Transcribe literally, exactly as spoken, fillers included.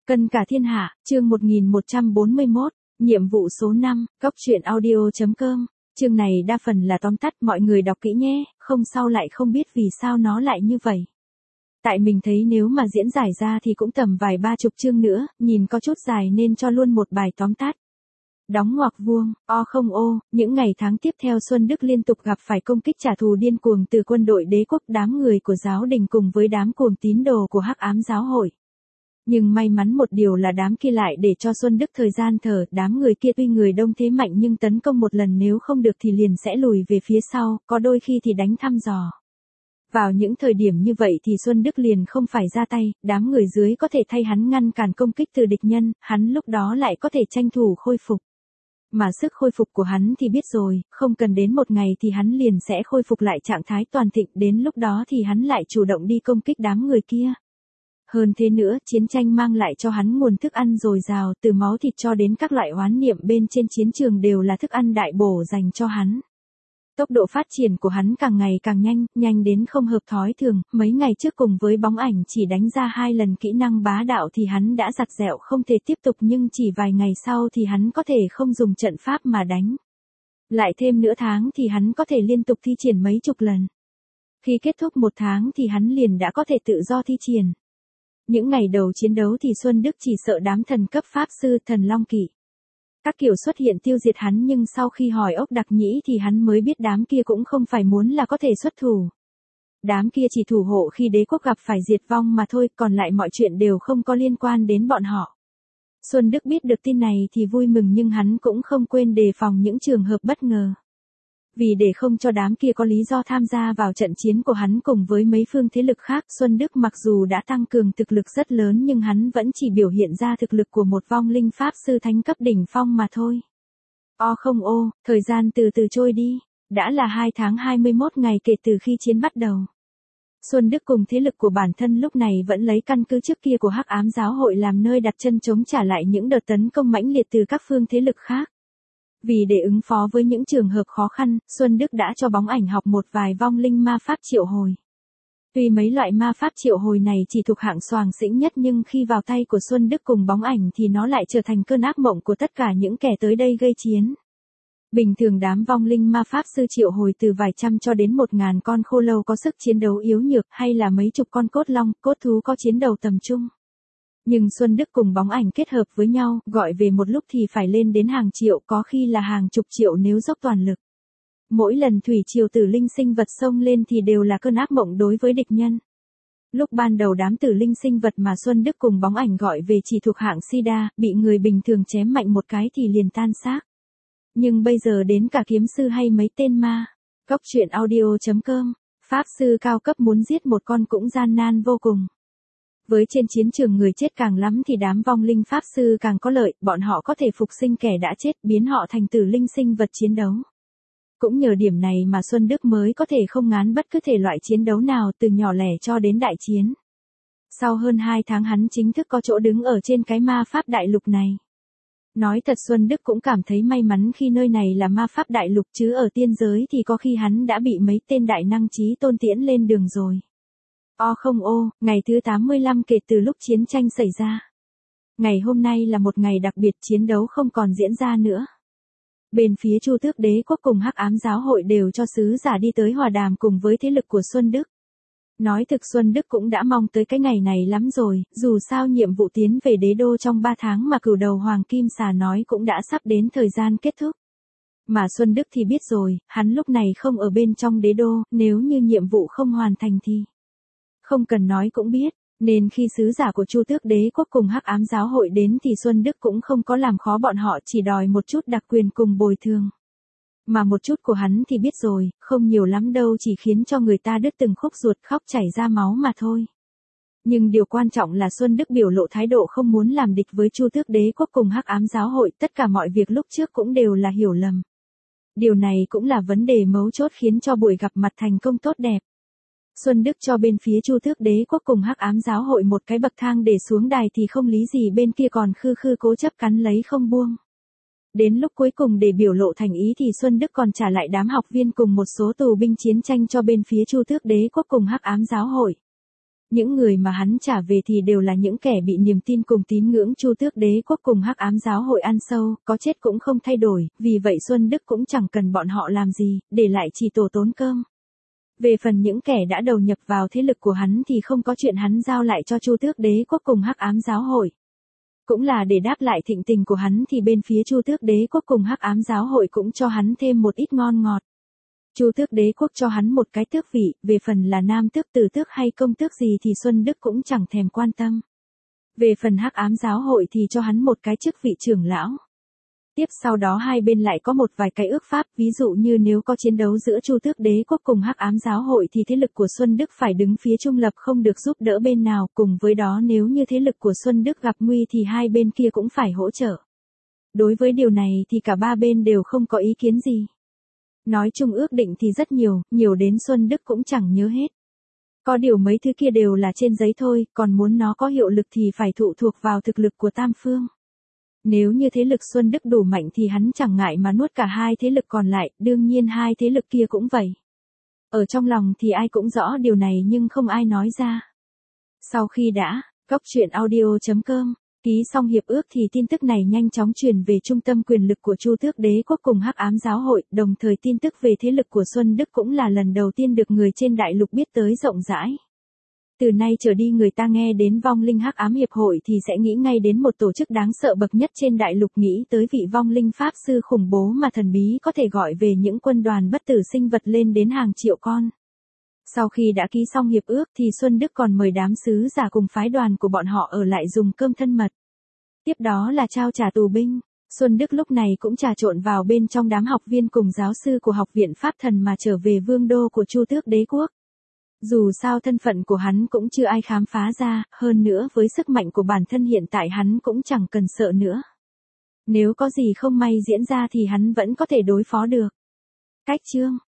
Cân cả thiên hạ, chương một nghìn một trăm bốn mươi mốt, nhiệm vụ số năm, cốc truyện audio.com. Chương này đa phần là tóm tắt, mọi người đọc kỹ nhé, không sau lại không biết vì sao nó lại như vậy. Tại mình thấy nếu mà diễn giải ra thì cũng tầm vài ba chục chương nữa, nhìn có chút dài nên cho luôn một bài tóm tắt. Đóng ngoặc vuông, o không ô, những ngày tháng tiếp theo Xuân Đức liên tục gặp phải công kích trả thù điên cuồng từ quân đội đế quốc, đám người của giáo đình cùng với đám cuồng tín đồ của Hắc Ám giáo hội. Nhưng may mắn một điều là đám kia lại để cho Xuân Đức thời gian thở, đám người kia tuy người đông thế mạnh nhưng tấn công một lần nếu không được thì liền sẽ lùi về phía sau, có đôi khi thì đánh thăm dò. Vào những thời điểm như vậy thì Xuân Đức liền không phải ra tay, đám người dưới có thể thay hắn ngăn cản công kích từ địch nhân, hắn lúc đó lại có thể tranh thủ khôi phục. Mà sức khôi phục của hắn thì biết rồi, không cần đến một ngày thì hắn liền sẽ khôi phục lại trạng thái toàn thịnh, đến lúc đó thì hắn lại chủ động đi công kích đám người kia. Hơn thế nữa, chiến tranh mang lại cho hắn nguồn thức ăn dồi dào, từ máu thịt cho đến các loại oán niệm bên trên chiến trường đều là thức ăn đại bổ dành cho hắn. Tốc độ phát triển của hắn càng ngày càng nhanh, nhanh đến không hợp thói thường, mấy ngày trước cùng với bóng ảnh chỉ đánh ra hai lần kỹ năng bá đạo thì hắn đã giặt dẹo không thể tiếp tục, nhưng chỉ vài ngày sau thì hắn có thể không dùng trận pháp mà đánh. Lại thêm nửa tháng thì hắn có thể liên tục thi triển mấy chục lần. Khi kết thúc một tháng thì hắn liền đã có thể tự do thi triển. Những ngày đầu chiến đấu thì Xuân Đức chỉ sợ đám thần cấp pháp sư, thần long kỵ. Các kiểu xuất hiện tiêu diệt hắn, nhưng sau khi hỏi ốc đặc nhĩ thì hắn mới biết đám kia cũng không phải muốn là có thể xuất thủ. Đám kia chỉ thủ hộ khi đế quốc gặp phải diệt vong mà thôi, còn lại mọi chuyện đều không có liên quan đến bọn họ. Xuân Đức biết được tin này thì vui mừng, nhưng hắn cũng không quên đề phòng những trường hợp bất ngờ. Vì để không cho đám kia có lý do tham gia vào trận chiến của hắn cùng với mấy phương thế lực khác, Xuân Đức mặc dù đã tăng cường thực lực rất lớn nhưng hắn vẫn chỉ biểu hiện ra thực lực của một vong linh pháp sư thánh cấp đỉnh phong mà thôi. O không ô, thời gian từ từ trôi đi, đã là hai tháng hai mươi mốt ngày kể từ khi chiến bắt đầu. Xuân Đức cùng thế lực của bản thân lúc này vẫn lấy căn cứ trước kia của Hắc Ám giáo hội làm nơi đặt chân, chống trả lại những đợt tấn công mãnh liệt từ các phương thế lực khác. Vì để ứng phó với những trường hợp khó khăn, Xuân Đức đã cho bóng ảnh học một vài vong linh ma pháp triệu hồi. Tuy mấy loại ma pháp triệu hồi này chỉ thuộc hạng xoàng xĩnh nhất, nhưng khi vào tay của Xuân Đức cùng bóng ảnh thì nó lại trở thành cơn ác mộng của tất cả những kẻ tới đây gây chiến. Bình thường đám vong linh ma pháp sư triệu hồi từ vài trăm cho đến một ngàn con khô lâu có sức chiến đấu yếu nhược, hay là mấy chục con cốt long, cốt thú có chiến đầu tầm trung. Nhưng Xuân Đức cùng bóng ảnh kết hợp với nhau, gọi về một lúc thì phải lên đến hàng triệu, có khi là hàng chục triệu nếu dốc toàn lực. Mỗi lần thủy triều tử linh sinh vật xông lên thì đều là cơn ác mộng đối với địch nhân. Lúc ban đầu đám tử linh sinh vật mà Xuân Đức cùng bóng ảnh gọi về chỉ thuộc hạng sida, bị người bình thường chém mạnh một cái thì liền tan xác. Nhưng bây giờ đến cả kiếm sư hay mấy tên ma. Cốc truyện audio.com, pháp sư cao cấp muốn giết một con cũng gian nan vô cùng. Với trên chiến trường người chết càng lắm thì đám vong linh pháp sư càng có lợi, bọn họ có thể phục sinh kẻ đã chết, biến họ thành tử linh sinh vật chiến đấu. Cũng nhờ điểm này mà Xuân Đức mới có thể không ngán bất cứ thể loại chiến đấu nào, từ nhỏ lẻ cho đến đại chiến. Sau hơn hai tháng hắn chính thức có chỗ đứng ở trên cái ma pháp đại lục này. Nói thật Xuân Đức cũng cảm thấy may mắn khi nơi này là ma pháp đại lục, chứ ở tiên giới thì có khi hắn đã bị mấy tên đại năng chí tôn tiễn lên đường rồi. O không ô, ngày thứ tám mươi lăm kể từ lúc chiến tranh xảy ra. Ngày hôm nay là một ngày đặc biệt, chiến đấu không còn diễn ra nữa. Bên phía Chu Tước đế quốc cùng Hắc Ám giáo hội đều cho sứ giả đi tới hòa đàm cùng với thế lực của Xuân Đức. Nói thực Xuân Đức cũng đã mong tới cái ngày này lắm rồi, dù sao nhiệm vụ tiến về đế đô trong ba tháng mà cửu đầu Hoàng Kim Xà nói cũng đã sắp đến thời gian kết thúc. Mà Xuân Đức thì biết rồi, hắn lúc này không ở bên trong đế đô, nếu như nhiệm vụ không hoàn thành thì không cần nói cũng biết, nên khi sứ giả của Chu Tước đế quốc cùng Hắc Ám giáo hội đến thì Xuân Đức cũng không có làm khó bọn họ, chỉ đòi một chút đặc quyền cùng bồi thường. Mà một chút của hắn thì biết rồi, không nhiều lắm đâu, chỉ khiến cho người ta đứt từng khúc ruột, khóc chảy ra máu mà thôi. Nhưng điều quan trọng là Xuân Đức biểu lộ thái độ không muốn làm địch với Chu Tước đế quốc cùng Hắc Ám giáo hội, tất cả mọi việc lúc trước cũng đều là hiểu lầm. Điều này cũng là vấn đề mấu chốt khiến cho buổi gặp mặt thành công tốt đẹp. Xuân Đức cho bên phía Chu Tước đế quốc cùng Hắc Ám giáo hội một cái bậc thang để xuống đài thì không lý gì bên kia còn khư khư cố chấp cắn lấy không buông. Đến lúc cuối cùng để biểu lộ thành ý thì Xuân Đức còn trả lại đám học viên cùng một số tù binh chiến tranh cho bên phía Chu Tước đế quốc cùng Hắc Ám giáo hội. Những người mà hắn trả về thì đều là những kẻ bị niềm tin cùng tín ngưỡng Chu Tước Đế quốc cùng Hắc Ám giáo hội ăn sâu, có chết cũng không thay đổi, vì vậy Xuân Đức cũng chẳng cần bọn họ làm gì, để lại chỉ tổ tốn cơm. Về phần những kẻ đã đầu nhập vào thế lực của hắn thì không có chuyện hắn giao lại cho Chu Tước Đế quốc cùng Hắc Ám giáo hội. Cũng là để đáp lại thịnh tình của hắn thì bên phía Chu Tước Đế quốc cùng Hắc Ám giáo hội cũng cho hắn thêm một ít ngon ngọt. Chu Tước Đế quốc cho hắn một cái tước vị, về phần là nam tước, tử tước hay công tước gì thì Xuân Đức cũng chẳng thèm quan tâm. Về phần Hắc Ám giáo hội thì cho hắn một cái chức vị trưởng lão. Tiếp sau đó hai bên lại có một vài cái ước pháp, ví dụ như nếu có chiến đấu giữa Chu Tước Đế quốc cùng Hắc Ám giáo hội thì thế lực của Xuân Đức phải đứng phía trung lập, không được giúp đỡ bên nào, cùng với đó nếu như thế lực của Xuân Đức gặp nguy thì hai bên kia cũng phải hỗ trợ. Đối với điều này thì cả ba bên đều không có ý kiến gì. Nói chung ước định thì rất nhiều, nhiều đến Xuân Đức cũng chẳng nhớ hết. Có điều mấy thứ kia đều là trên giấy thôi, còn muốn nó có hiệu lực thì phải thụ thuộc vào thực lực của tam phương. Nếu như thế lực Xuân Đức đủ mạnh thì hắn chẳng ngại mà nuốt cả hai thế lực còn lại, đương nhiên hai thế lực kia cũng vậy. Ở trong lòng thì ai cũng rõ điều này nhưng không ai nói ra. Sau khi đã, cóc truyện audio chấm com ký xong hiệp ước thì tin tức này nhanh chóng truyền về trung tâm quyền lực của Chu Tước Đế quốc cùng Hắc Ám giáo hội, đồng thời tin tức về thế lực của Xuân Đức cũng là lần đầu tiên được người trên đại lục biết tới rộng rãi. Từ nay trở đi người ta nghe đến vong linh Hắc Ám hiệp hội thì sẽ nghĩ ngay đến một tổ chức đáng sợ bậc nhất trên đại lục, nghĩ tới vị vong linh pháp sư khủng bố mà thần bí có thể gọi về những quân đoàn bất tử sinh vật lên đến hàng triệu con. Sau khi đã ký xong hiệp ước thì Xuân Đức còn mời đám sứ giả cùng phái đoàn của bọn họ ở lại dùng cơm thân mật. Tiếp đó là trao trả tù binh. Xuân Đức lúc này cũng trà trộn vào bên trong đám học viên cùng giáo sư của học viện Pháp Thần mà trở về vương đô của Chu Tước Đế quốc. Dù sao thân phận của hắn cũng chưa ai khám phá ra, hơn nữa với sức mạnh của bản thân hiện tại hắn cũng chẳng cần sợ nữa. Nếu có gì không may diễn ra thì hắn vẫn có thể đối phó được. Cách chương